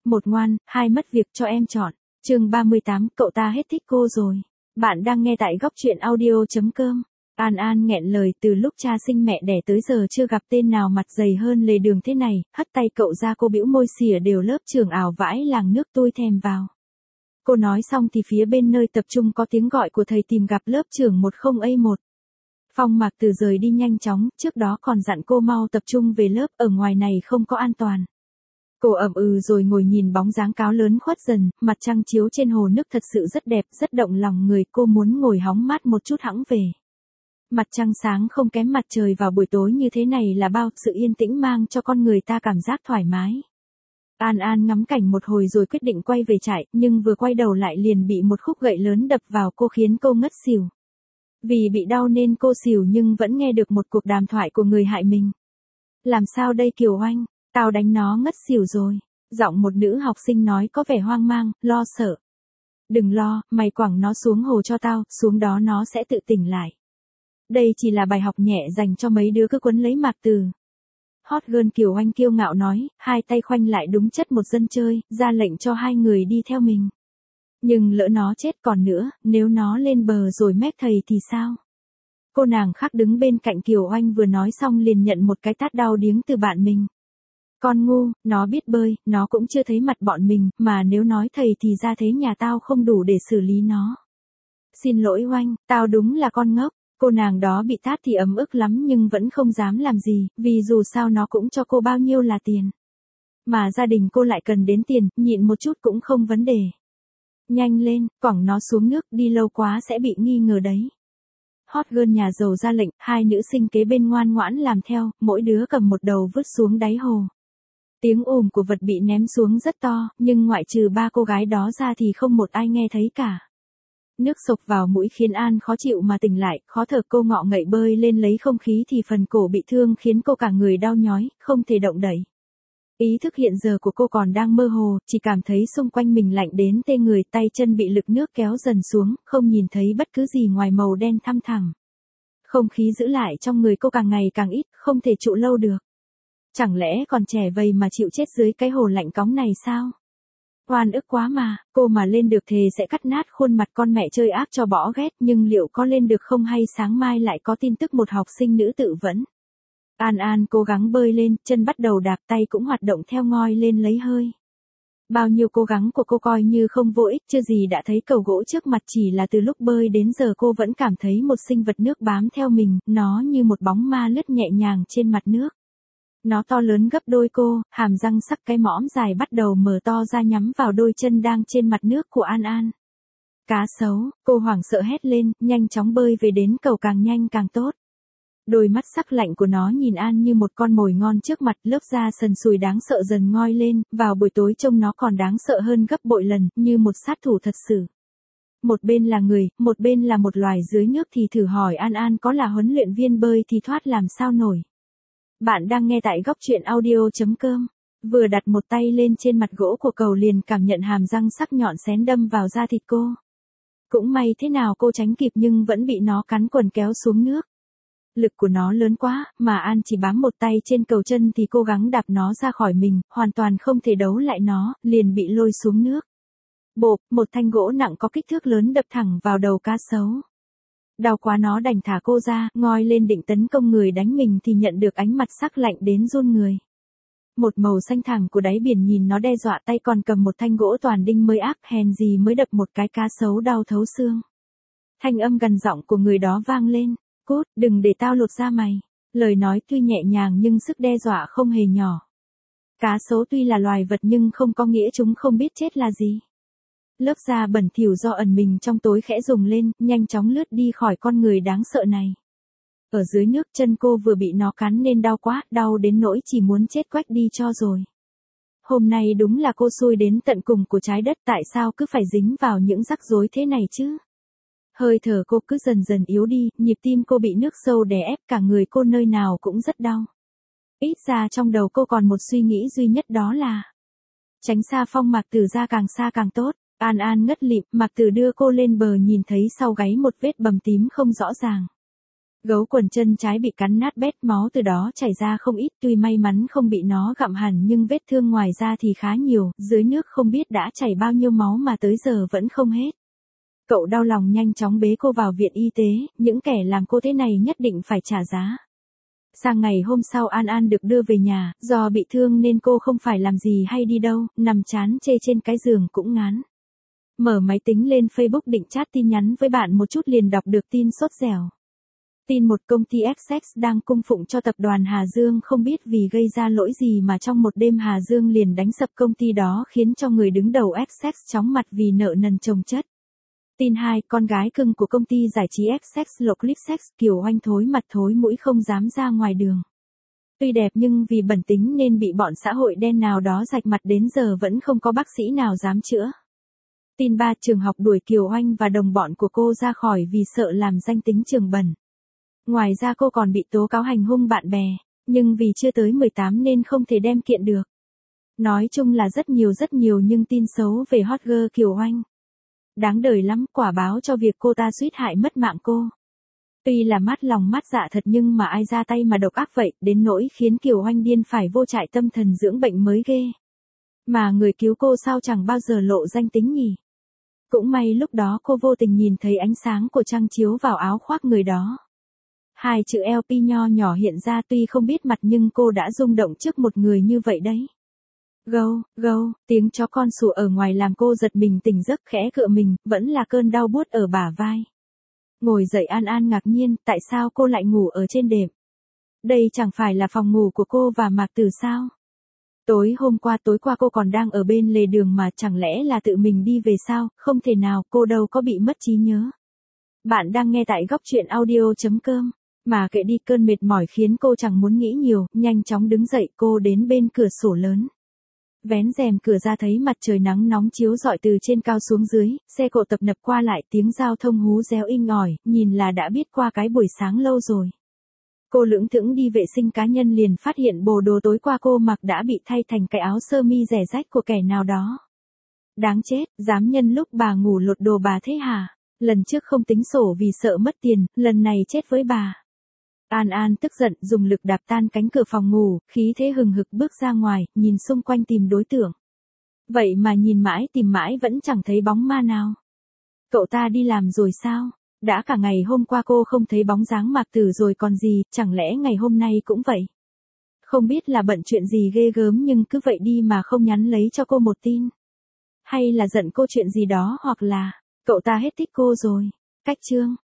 Một ngoan, hai mất việc cho em chọn. Chương 38, cậu ta hết thích cô rồi. Bạn đang nghe tại góc truyện audio.com. An An nghẹn lời, từ lúc cha sinh mẹ đẻ tới giờ chưa gặp tên nào mặt dày hơn lề đường thế này, hất tay cậu ra, cô bĩu môi xỉa đều lớp trường ảo vãi làng nước tôi thèm vào. Cô nói xong thì phía bên nơi tập trung có tiếng gọi của thầy tìm gặp lớp trưởng 10A1. Phong Mạc Tử rời đi nhanh chóng, trước đó còn dặn cô mau tập trung về lớp, ở ngoài này không có an toàn. Cô ậm ừ rồi ngồi nhìn bóng dáng cáo lớn khuất dần, mặt trăng chiếu trên hồ nước thật sự rất đẹp, rất động lòng người, cô muốn ngồi hóng mát một chút hẵng về. Mặt trăng sáng không kém mặt trời vào buổi tối như thế này là bao, sự yên tĩnh mang cho con người ta cảm giác thoải mái. An An ngắm cảnh một hồi rồi quyết định quay về trại, nhưng vừa quay đầu lại liền bị một khúc gậy lớn đập vào cô khiến cô ngất xỉu. Vì bị đau nên cô xỉu nhưng vẫn nghe được một cuộc đàm thoại của người hại mình. Làm sao đây Kiều Oanh, tao đánh nó ngất xỉu rồi. Giọng một nữ học sinh nói có vẻ hoang mang, lo sợ. Đừng lo, mày quẳng nó xuống hồ cho tao, xuống đó nó sẽ tự tỉnh lại. Đây chỉ là bài học nhẹ dành cho mấy đứa cứ quấn lấy Mạc Tử. Hot girl Kiều Oanh kiêu ngạo nói, hai tay khoanh lại đúng chất một dân chơi, ra lệnh cho hai người đi theo mình. Nhưng lỡ nó chết còn nữa, nếu nó lên bờ rồi mét thầy thì sao? Cô nàng khác đứng bên cạnh Kiều Oanh vừa nói xong liền nhận một cái tát đau điếng từ bạn mình. Con ngu, nó biết bơi, nó cũng chưa thấy mặt bọn mình, mà nếu nói thầy thì ra thế nhà tao không đủ để xử lý nó. Xin lỗi Oanh, tao đúng là con ngốc. Cô nàng đó bị tát thì ấm ức lắm nhưng vẫn không dám làm gì, vì dù sao nó cũng cho cô bao nhiêu là tiền. Mà gia đình cô lại cần đến tiền, nhịn một chút cũng không vấn đề. Nhanh lên, quẳng nó xuống nước, đi lâu quá sẽ bị nghi ngờ đấy. Hot girl nhà giàu ra lệnh, hai nữ sinh kế bên ngoan ngoãn làm theo, mỗi đứa cầm một đầu vứt xuống đáy hồ. Tiếng ồn của vật bị ném xuống rất to, nhưng ngoại trừ ba cô gái đó ra thì không một ai nghe thấy cả. Nước sộc vào mũi khiến An khó chịu mà tỉnh lại, khó thở, cô ngọ ngậy bơi lên lấy không khí thì phần cổ bị thương khiến cô cả người đau nhói, không thể động đậy. Ý thức hiện giờ của cô còn đang mơ hồ, chỉ cảm thấy xung quanh mình lạnh đến tê người, tay chân bị lực nước kéo dần xuống, không nhìn thấy bất cứ gì ngoài màu đen thăm thẳm. Không khí giữ lại trong người cô càng ngày càng ít, không thể trụ lâu được. Chẳng lẽ còn trẻ vậy mà chịu chết dưới cái hồ lạnh cóng này sao? Oan ức quá mà, cô mà lên được thề sẽ cắt nát khuôn mặt con mẹ chơi ác cho bỏ ghét, nhưng liệu có lên được không hay sáng mai lại có tin tức một học sinh nữ tự vẫn. An An cố gắng bơi lên, chân bắt đầu đạp, tay cũng hoạt động theo ngoi lên lấy hơi. Bao nhiêu cố gắng của cô coi như không vô ích, chưa gì đã thấy cầu gỗ trước mặt, chỉ là từ lúc bơi đến giờ cô vẫn cảm thấy một sinh vật nước bám theo mình, nó như một bóng ma lướt nhẹ nhàng trên mặt nước. Nó to lớn gấp đôi cô, hàm răng sắc, cái mõm dài bắt đầu mở to ra nhắm vào đôi chân đang trên mặt nước của An An. Cá sấu, cô hoảng sợ hét lên, nhanh chóng bơi về đến cầu, càng nhanh càng tốt. Đôi mắt sắc lạnh của nó nhìn An như một con mồi ngon trước mặt, lớp da sần sùi đáng sợ dần ngoi lên, vào buổi tối trông nó còn đáng sợ hơn gấp bội lần, như một sát thủ thật sự. Một bên là người, một bên là một loài dưới nước thì thử hỏi An An có là huấn luyện viên bơi thì thoát làm sao nổi. Bạn đang nghe tại góc truyện audio.com. Vừa đặt một tay lên trên mặt gỗ của cầu liền cảm nhận hàm răng sắc nhọn xén đâm vào da thịt cô. Cũng may thế nào cô tránh kịp nhưng vẫn bị nó cắn quần kéo xuống nước. Lực của nó lớn quá, mà An chỉ bám một tay trên cầu chân thì cố gắng đạp nó ra khỏi mình, hoàn toàn không thể đấu lại nó, liền bị lôi xuống nước. Bộp, một thanh gỗ nặng có kích thước lớn đập thẳng vào đầu cá sấu. Đau quá nó đành thả cô ra, ngoi lên định tấn công người đánh mình thì nhận được ánh mặt sắc lạnh đến run người. Một màu xanh thẳm của đáy biển nhìn nó đe dọa, tay còn cầm một thanh gỗ toàn đinh mới ác, hèn gì mới đập một cái cá sấu đau thấu xương. Thanh âm gần giọng của người đó vang lên, cút, đừng để tao lột da mày. Lời nói tuy nhẹ nhàng nhưng sức đe dọa không hề nhỏ. Cá sấu tuy là loài vật nhưng không có nghĩa chúng không biết chết là gì. Lớp da bẩn thỉu do ẩn mình trong tối khẽ rùng lên, nhanh chóng lướt đi khỏi con người đáng sợ này. Ở dưới nước chân cô vừa bị nó cắn nên đau quá, đau đến nỗi chỉ muốn chết quách đi cho rồi. Hôm nay đúng là cô xui đến tận cùng của trái đất, tại sao cứ phải dính vào những rắc rối thế này chứ? Hơi thở cô cứ dần dần yếu đi, nhịp tim cô bị nước sâu đè ép, cả người cô nơi nào cũng rất đau. Ít ra trong đầu cô còn một suy nghĩ duy nhất, đó là tránh xa Phong Mạc Tử ra, càng xa càng tốt. An An ngất lịm, Mạc Tử đưa cô lên bờ, nhìn thấy sau gáy một vết bầm tím không rõ ràng. Gấu quần chân trái bị cắn nát bét, máu từ đó chảy ra không ít, tuy may mắn không bị nó gặm hẳn nhưng vết thương ngoài da thì khá nhiều, dưới nước không biết đã chảy bao nhiêu máu mà tới giờ vẫn không hết. Cậu đau lòng nhanh chóng bế cô vào viện y tế, những kẻ làm cô thế này nhất định phải trả giá. Sang ngày hôm sau An An được đưa về nhà, do bị thương nên cô không phải làm gì hay đi đâu, nằm chán chê trên cái giường cũng ngán. Mở máy tính lên Facebook định chat tin nhắn với bạn một chút liền đọc được tin sốt dẻo. Tin một công ty Essex đang cung phụng cho tập đoàn Hà Dương không biết vì gây ra lỗi gì mà trong một đêm Hà Dương liền đánh sập công ty đó khiến cho người đứng đầu Essex chóng mặt vì nợ nần chồng chất. Tin 2, con gái cưng của công ty giải trí Essex Lộ Clip Sex Kiều Oanh thối mặt thối mũi không dám ra ngoài đường. Tuy đẹp nhưng vì bẩn tính nên bị bọn xã hội đen nào đó rạch mặt đến giờ vẫn không có bác sĩ nào dám chữa. Tin 3, trường học đuổi Kiều Oanh và đồng bọn của cô ra khỏi vì sợ làm danh tính trường bẩn. Ngoài ra cô còn bị tố cáo hành hung bạn bè, nhưng vì chưa tới 18 nên không thể đem kiện được. Nói chung là rất nhiều nhưng tin xấu về hot girl Kiều Oanh. Đáng đời lắm, quả báo cho việc cô ta suýt hại mất mạng cô. Tuy là mát lòng mát dạ thật nhưng mà ai ra tay mà độc ác vậy, đến nỗi khiến Kiều Oanh điên phải vô trại tâm thần dưỡng bệnh mới ghê. Mà người cứu cô sao chẳng bao giờ lộ danh tính nhỉ? Cũng may lúc đó cô vô tình nhìn thấy ánh sáng của trăng chiếu vào áo khoác người đó. 2 chữ LP nho nhỏ hiện ra tuy không biết mặt nhưng cô đã rung động trước một người như vậy đấy. Gâu, gâu, tiếng chó con sủa ở ngoài làm cô giật mình tỉnh giấc khẽ cựa mình, vẫn là cơn đau buốt ở bả vai. Ngồi dậy An An ngạc nhiên, tại sao cô lại ngủ ở trên đệm? Đây chẳng phải là phòng ngủ của cô và Mạc Tử sao? Tối qua cô còn đang ở bên lề đường mà chẳng lẽ là tự mình đi về sao? Không thể nào, cô đâu có bị mất trí nhớ. Bạn đang nghe tại góc truyện audio.com. Mà kệ đi, cơn mệt mỏi khiến cô chẳng muốn nghĩ nhiều, nhanh chóng đứng dậy cô đến bên cửa sổ lớn. Vén rèm cửa ra thấy mặt trời nắng nóng chiếu rọi từ trên cao xuống dưới, xe cộ tấp nập qua lại, tiếng giao thông hú réo inh ỏi, nhìn là đã biết qua cái buổi sáng lâu rồi. Cô lững thững đi vệ sinh cá nhân liền phát hiện bộ đồ tối qua cô mặc đã bị thay thành cái áo sơ mi rẻ rách của kẻ nào đó. Đáng chết, dám nhân lúc bà ngủ lột đồ bà thế hả? Lần trước không tính sổ vì sợ mất tiền, lần này chết với bà. An An tức giận dùng lực đạp tan cánh cửa phòng ngủ, khí thế hừng hực bước ra ngoài, nhìn xung quanh tìm đối tượng. Vậy mà nhìn mãi tìm mãi vẫn chẳng thấy bóng ma nào. Cậu ta đi làm rồi sao? Đã cả ngày hôm qua cô không thấy bóng dáng Mạc Tử rồi còn gì, chẳng lẽ ngày hôm nay cũng vậy? Không biết là bận chuyện gì ghê gớm nhưng cứ vậy đi mà không nhắn lấy cho cô một tin. Hay là giận cô chuyện gì đó hoặc là, cậu ta hết thích cô rồi. Cách chương.